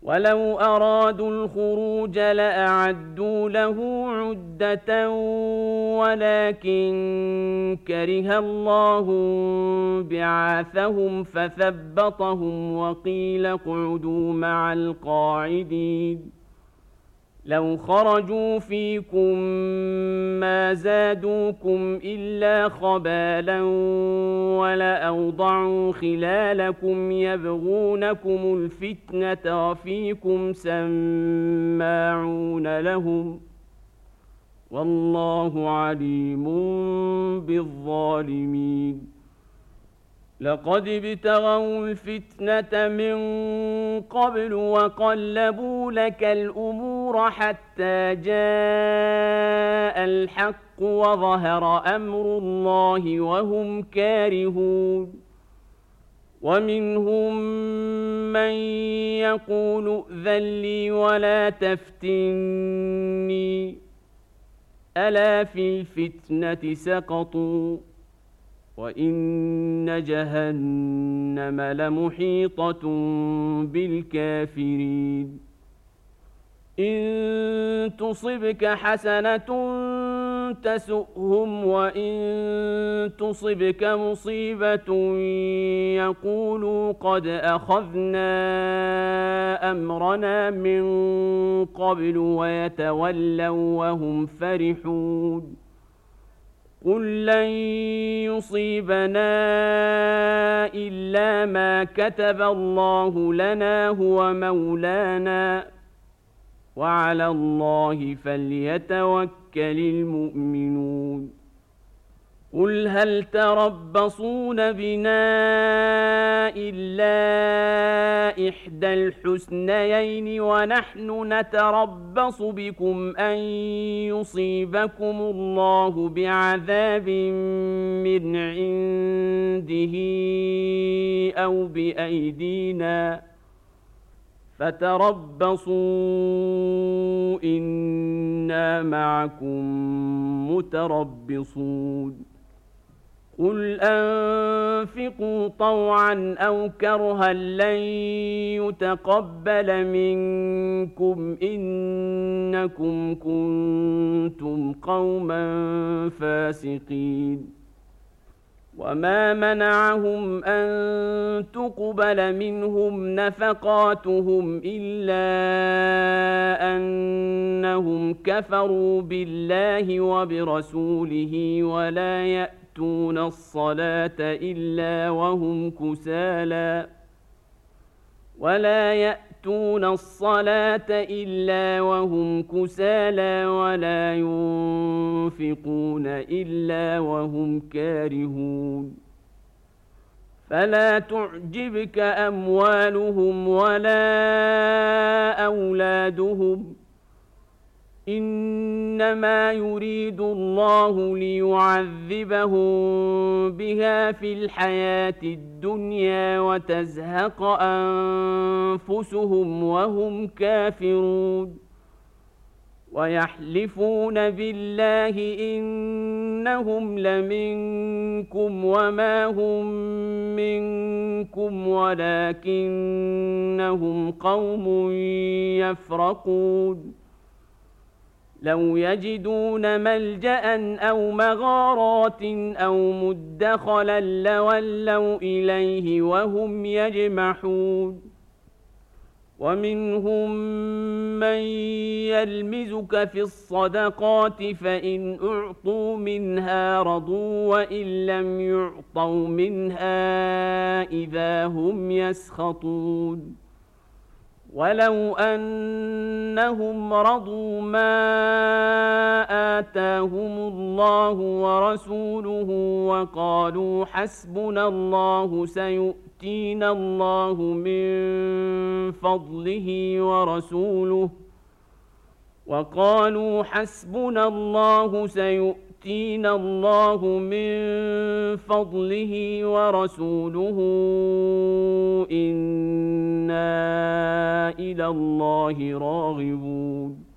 ولو أرادوا الخروج لأعدوا له عدة ولكن كره الله بعاثهم فثبطهم وقيل اقعدوا مع القاعدين لو خرجوا فيكم ما زادوكم إلا خبالا ولأوضعوا خلالكم يبغونكم الفتنة وفيكم سماعون لهم والله عليم بالظالمين لقد ابتغوا الفتنة من قبل وقلبوا لك الأمور حتى جاء الحق وظهر أمر الله وهم كارهون ومنهم من يقول ائذن لي ولا تفتني ألا في الفتنة سقطوا وإن جهنم لمحيطة بالكافرين إن تصبك حسنة تسؤهم وإن تصبك مصيبة يقولوا قد أخذنا أمرنا من قبل ويتولوا وهم فرحون قل لن يصيبنا إلا ما كتب الله لنا هو مولانا وعلى الله فليتوكل المؤمنون قل هل تربصون بنا إلا إحدى الحسنيين ونحن نتربص بكم أن يصيبكم الله بعذاب من عنده أو بأيدينا فتربصوا إنا معكم متربصون قل أنفقوا طوعا أو كرها لن يتقبل منكم إنكم كنتم قوما فاسقين وما منعهم أن تقبل منهم نفقاتهم إلا أنهم كفروا بالله وبرسوله ولا يأتون الصلاة إلا وهم كسالى ولا ينفقون إلا وهم كارهون فلا تعجبك أموالهم ولا أولادهم إنما يريد الله ليعذبهم بها في الحياة الدنيا وتزهق أنفسهم وهم كافرون ويحلفون بالله إنهم لمنكم وما هم منكم ولكنهم قوم يفرقون لو يجدون ملجأ أو مغارات أو مدخلا لولوا إليه وهم يجمحون ومنهم من يلمزك في الصدقات فإن أعطوا منها رضوا وإن لم يعطوا منها إذا هم يسخطون ولو أنهم رضوا ما آتاهم الله ورسوله وقالوا حسبنا الله سيؤتينا الله من فضله ورسوله إنا إلى الله راغبون